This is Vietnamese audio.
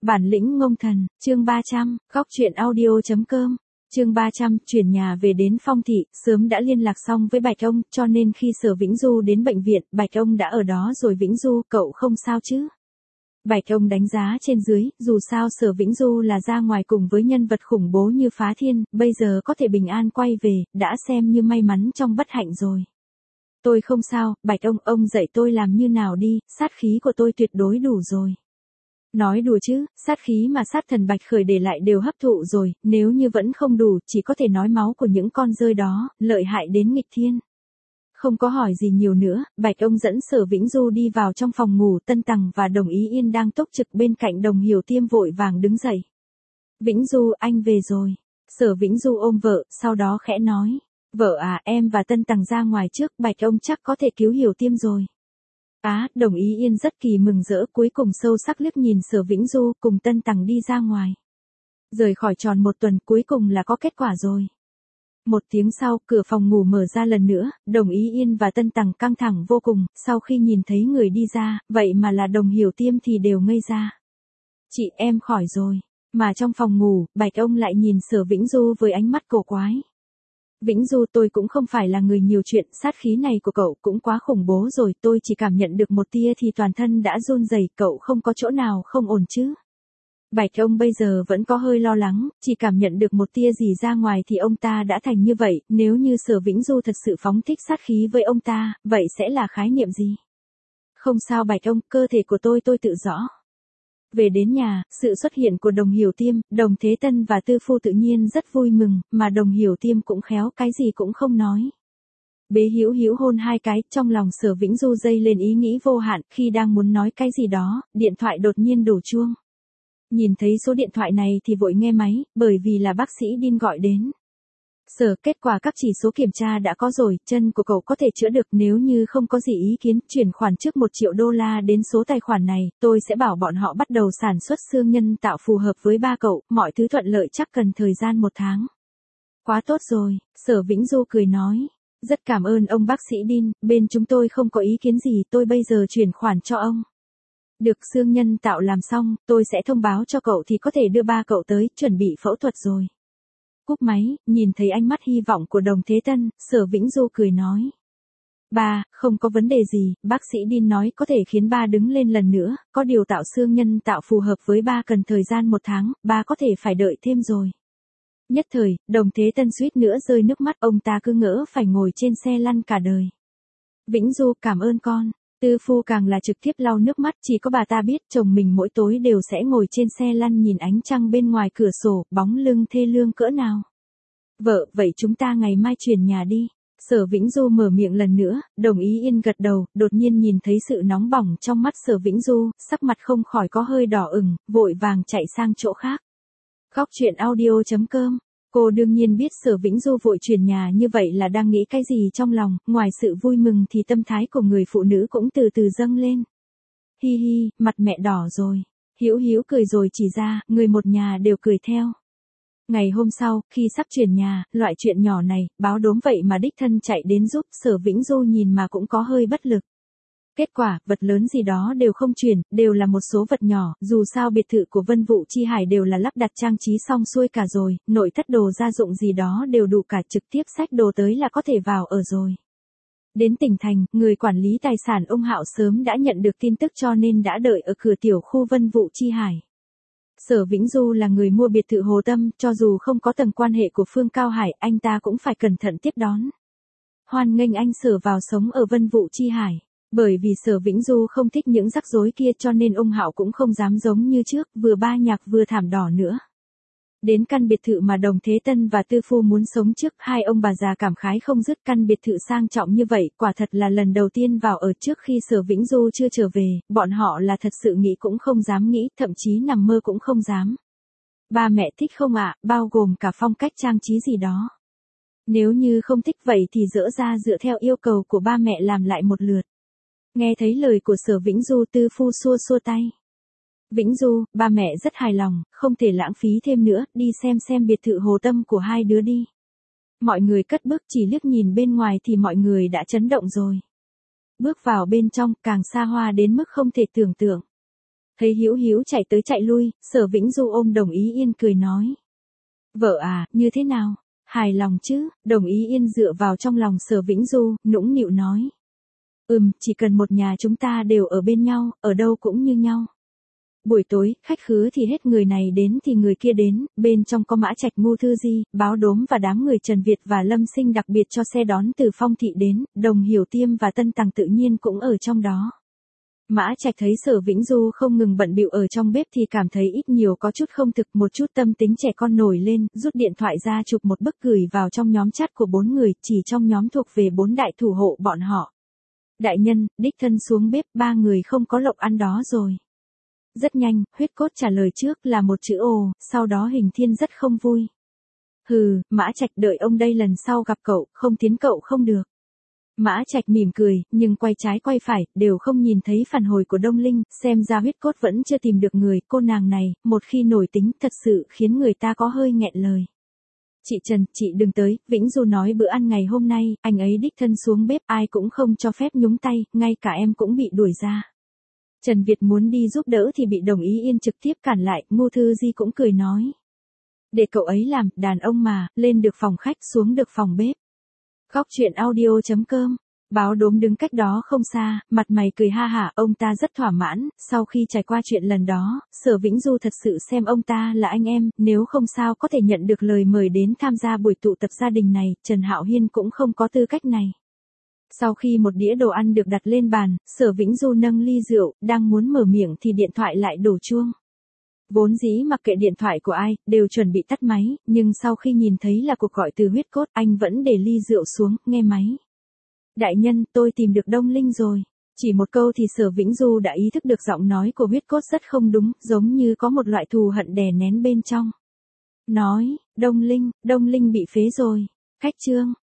Bản lĩnh ngông thần, chương 300, góc truyện audio.com. Chương 300, chuyển nhà về đến Phong thị, sớm đã liên lạc xong với Bạch ông, cho nên khi Sở Vĩnh Du đến bệnh viện, Bạch ông đã ở đó rồi. Vĩnh Du, cậu không sao chứ? Bạch ông đánh giá trên dưới, dù sao Sở Vĩnh Du là ra ngoài cùng với nhân vật khủng bố như Phá Thiên, bây giờ có thể bình an quay về, đã xem như may mắn trong bất hạnh rồi. Tôi không sao, Bạch ông dạy tôi làm như nào đi, sát khí của tôi tuyệt đối đủ rồi. Nói đùa chứ, sát khí mà sát thần Bạch Khởi để lại đều hấp thụ rồi, nếu như vẫn không đủ, chỉ có thể nói máu của những con rơi đó, lợi hại đến nghịch thiên. Không có hỏi gì nhiều nữa, Bạch ông dẫn Sở Vĩnh Du đi vào trong phòng ngủ. Tân Tằng và Đồng Ý Yên đang túc trực bên cạnh. Đồng Hiểu Tiêm vội vàng đứng dậy. Vĩnh Du, anh về rồi. Sở Vĩnh Du ôm vợ, sau đó khẽ nói. Vợ à, em và Tân Tằng ra ngoài trước, Bạch ông chắc có thể cứu Hiểu Tiêm rồi. Đồng Ý Yên rất kỳ mừng rỡ, cuối cùng sâu sắc liếc nhìn Sở Vĩnh Du cùng Tân Tằng đi ra ngoài. Rời khỏi tròn một tuần, cuối cùng là có kết quả rồi. Một tiếng sau, cửa phòng ngủ mở ra lần nữa, Đồng Ý Yên và Tân Tằng căng thẳng vô cùng, sau khi nhìn thấy người đi ra, vậy mà là Đồng Hiểu Tiêm thì đều ngây ra. Chị, em khỏi rồi. Mà trong phòng ngủ, Bạch ông lại nhìn Sở Vĩnh Du với ánh mắt cổ quái. Vĩnh Du, tôi cũng không phải là người nhiều chuyện, sát khí này của cậu cũng quá khủng bố rồi, tôi chỉ cảm nhận được một tia thì toàn thân đã run rẩy, cậu không có chỗ nào không ổn chứ? Bạch ông bây giờ vẫn có hơi lo lắng, chỉ cảm nhận được một tia gì ra ngoài thì ông ta đã thành như vậy, nếu như Sở Vĩnh Du thật sự phóng thích sát khí với ông ta, vậy sẽ là khái niệm gì? Không sao Bạch ông, cơ thể của tôi tự rõ. Về đến nhà, sự xuất hiện của Đồng Hiểu Tiêm, Đồng Thế Tân và Tư Phu tự nhiên rất vui mừng, mà Đồng Hiểu Tiêm cũng khéo, cái gì cũng không nói. Bế hữu hôn hai cái, trong lòng Sở Vĩnh Du dây lên ý nghĩ vô hạn, khi đang muốn nói cái gì đó, điện thoại đột nhiên đổ chuông. Nhìn thấy số điện thoại này thì vội nghe máy, bởi vì là bác sĩ Đin gọi đến. Sở, kết quả các chỉ số kiểm tra đã có rồi, chân của cậu có thể chữa được, nếu như không có gì ý kiến, chuyển khoản trước $1 triệu đến số tài khoản này, tôi sẽ bảo bọn họ bắt đầu sản xuất xương nhân tạo phù hợp với ba cậu, mọi thứ thuận lợi chắc cần thời gian 1 tháng. Quá tốt rồi, Sở Vĩnh Du cười nói. Rất cảm ơn ông bác sĩ Đin, bên chúng tôi không có ý kiến gì, tôi bây giờ chuyển khoản cho ông. Được, xương nhân tạo làm xong, tôi sẽ thông báo cho cậu thì có thể đưa ba cậu tới, chuẩn bị phẫu thuật rồi. Cúp máy, nhìn thấy ánh mắt hy vọng của Đồng Thế Tân, Sở Vĩnh Du cười nói. Ba, không có vấn đề gì, bác sĩ Đin nói có thể khiến ba đứng lên lần nữa, có điều tạo xương nhân tạo phù hợp với ba cần thời gian 1 tháng, ba có thể phải đợi thêm rồi. Nhất thời, Đồng Thế Tân suýt nữa rơi nước mắt, ông ta cứ ngỡ phải ngồi trên xe lăn cả đời. Vĩnh Du, cảm ơn con. Tư Phu càng là trực tiếp lau nước mắt, chỉ có bà ta biết chồng mình mỗi tối đều sẽ ngồi trên xe lăn nhìn ánh trăng bên ngoài cửa sổ, bóng lưng thê lương cỡ nào. Vợ, vậy chúng ta ngày mai chuyển nhà đi. Sở Vĩnh Du mở miệng lần nữa, Đồng Ý Yên gật đầu, đột nhiên nhìn thấy sự nóng bỏng trong mắt Sở Vĩnh Du, sắc mặt không khỏi có hơi đỏ ửng, vội vàng chạy sang chỗ khác. Góc truyện audio.com. Cô đương nhiên biết Sở Vĩnh Du vội chuyển nhà như vậy là đang nghĩ cái gì trong lòng, ngoài sự vui mừng thì tâm thái của người phụ nữ cũng từ từ dâng lên. Hi hi, mặt mẹ đỏ rồi. Hữu cười rồi chỉ ra, người một nhà đều cười theo. Ngày hôm sau, khi sắp chuyển nhà, loại chuyện nhỏ này, báo đốm vậy mà đích thân chạy đến giúp, Sở Vĩnh Du nhìn mà cũng có hơi bất lực. Kết quả, vật lớn gì đó đều không chuyển, đều là một số vật nhỏ, dù sao biệt thự của Vân Vũ Chi Hải đều là lắp đặt trang trí xong xuôi cả rồi, nội thất đồ gia dụng gì đó đều đủ cả, trực tiếp xách đồ tới là có thể vào ở rồi. Đến tỉnh thành, người quản lý tài sản ông Hạo sớm đã nhận được tin tức cho nên đã đợi ở cửa tiểu khu Vân Vũ Chi Hải. Sở Vĩnh Du là người mua biệt thự Hồ Tâm, cho dù không có tầng quan hệ của Phương Cao Hải, anh ta cũng phải cẩn thận tiếp đón. Hoan nghênh anh Sở vào sống ở Vân Vũ Chi Hải. Bởi vì Sở Vĩnh Du không thích những rắc rối kia cho nên ông Hạo cũng không dám giống như trước, vừa ba nhạc vừa thảm đỏ nữa. Đến căn biệt thự mà Đồng Thế Tân và Tư Phu muốn sống trước, hai ông bà già cảm khái không dứt, căn biệt thự sang trọng như vậy, quả thật là lần đầu tiên vào ở. Trước khi Sở Vĩnh Du chưa trở về, bọn họ là thật sự nghĩ cũng không dám nghĩ, thậm chí nằm mơ cũng không dám. Ba mẹ thích không ạ, bao gồm cả phong cách trang trí gì đó. Nếu như không thích vậy thì dỡ ra dựa theo yêu cầu của ba mẹ làm lại một lượt. Nghe thấy lời của Sở Vĩnh Du, Tư Phu xua xua tay. Vĩnh Du, ba mẹ rất hài lòng, không thể lãng phí thêm nữa, đi xem biệt thự Hồ Tâm của hai đứa đi. Mọi người cất bước, chỉ liếc nhìn bên ngoài thì mọi người đã chấn động rồi. Bước vào bên trong, càng xa hoa đến mức không thể tưởng tượng. Thấy Hữu Hữu chạy tới chạy lui, Sở Vĩnh Du ôm Đồng Ý Yên cười nói. Vợ à, như thế nào? Hài lòng chứ? Đồng Ý Yên dựa vào trong lòng Sở Vĩnh Du, nũng nịu nói. Chỉ cần một nhà chúng ta đều ở bên nhau, ở đâu cũng như nhau. Buổi tối, khách khứa thì hết người này đến thì người kia đến, bên trong có Mã Trạch, Ngô Thư Di, Báo Đốm và đám người Trần Việt và Lâm Sinh đặc biệt cho xe đón từ Phong Thị đến, Đồng Hiểu Tiêm và Tân Tằng tự nhiên cũng ở trong đó. Mã Trạch thấy Sở Vĩnh Du không ngừng bận bịu ở trong bếp thì cảm thấy ít nhiều có chút không thực, một chút tâm tính trẻ con nổi lên, rút điện thoại ra chụp một bức gửi vào trong nhóm chat của 4 người, chỉ trong nhóm thuộc về 4 đại thủ hộ bọn họ. Đại nhân, đích thân xuống bếp, 3 người không có lộc ăn đó rồi. Rất nhanh, Huyết Cốt trả lời trước là một chữ ồ, sau đó Hình Thiên rất không vui. Hừ, Mã Trạch đợi ông đây lần sau gặp cậu, không tiến cậu không được. Mã Trạch mỉm cười, nhưng quay trái quay phải, đều không nhìn thấy phản hồi của Đông Linh, xem ra Huyết Cốt vẫn chưa tìm được người, cô nàng này, một khi nổi tính thật sự khiến người ta có hơi nghẹn lời. Chị Trần, chị đừng tới, Vĩnh Du nói bữa ăn ngày hôm nay, anh ấy đích thân xuống bếp, ai cũng không cho phép nhúng tay, ngay cả em cũng bị đuổi ra. Trần Việt muốn đi giúp đỡ thì bị Đồng Ý Yên trực tiếp cản lại, Ngô Thư Di cũng cười nói. Để cậu ấy làm, đàn ông mà, lên được phòng khách xuống được phòng bếp. Góc truyện audio.com. Báo Đốm đứng cách đó không xa, mặt mày cười ha hả, ông ta rất thỏa mãn, sau khi trải qua chuyện lần đó, Sở Vĩnh Du thật sự xem ông ta là anh em, nếu không sao có thể nhận được lời mời đến tham gia buổi tụ tập gia đình này, Trần Hạo Hiên cũng không có tư cách này. Sau khi một đĩa đồ ăn được đặt lên bàn, Sở Vĩnh Du nâng ly rượu, đang muốn mở miệng thì điện thoại lại đổ chuông. Vốn dĩ mặc kệ điện thoại của ai, đều chuẩn bị tắt máy, nhưng sau khi nhìn thấy là cuộc gọi từ Huyết Cốt, anh vẫn để ly rượu xuống, nghe máy. Đại nhân, tôi tìm được Đông Linh rồi. Chỉ một câu thì Sở Vĩnh Du đã ý thức được giọng nói của Huyết Cốt rất không đúng, giống như có một loại thù hận đè nén bên trong. Nói, Đông Linh bị phế rồi. Khách trương.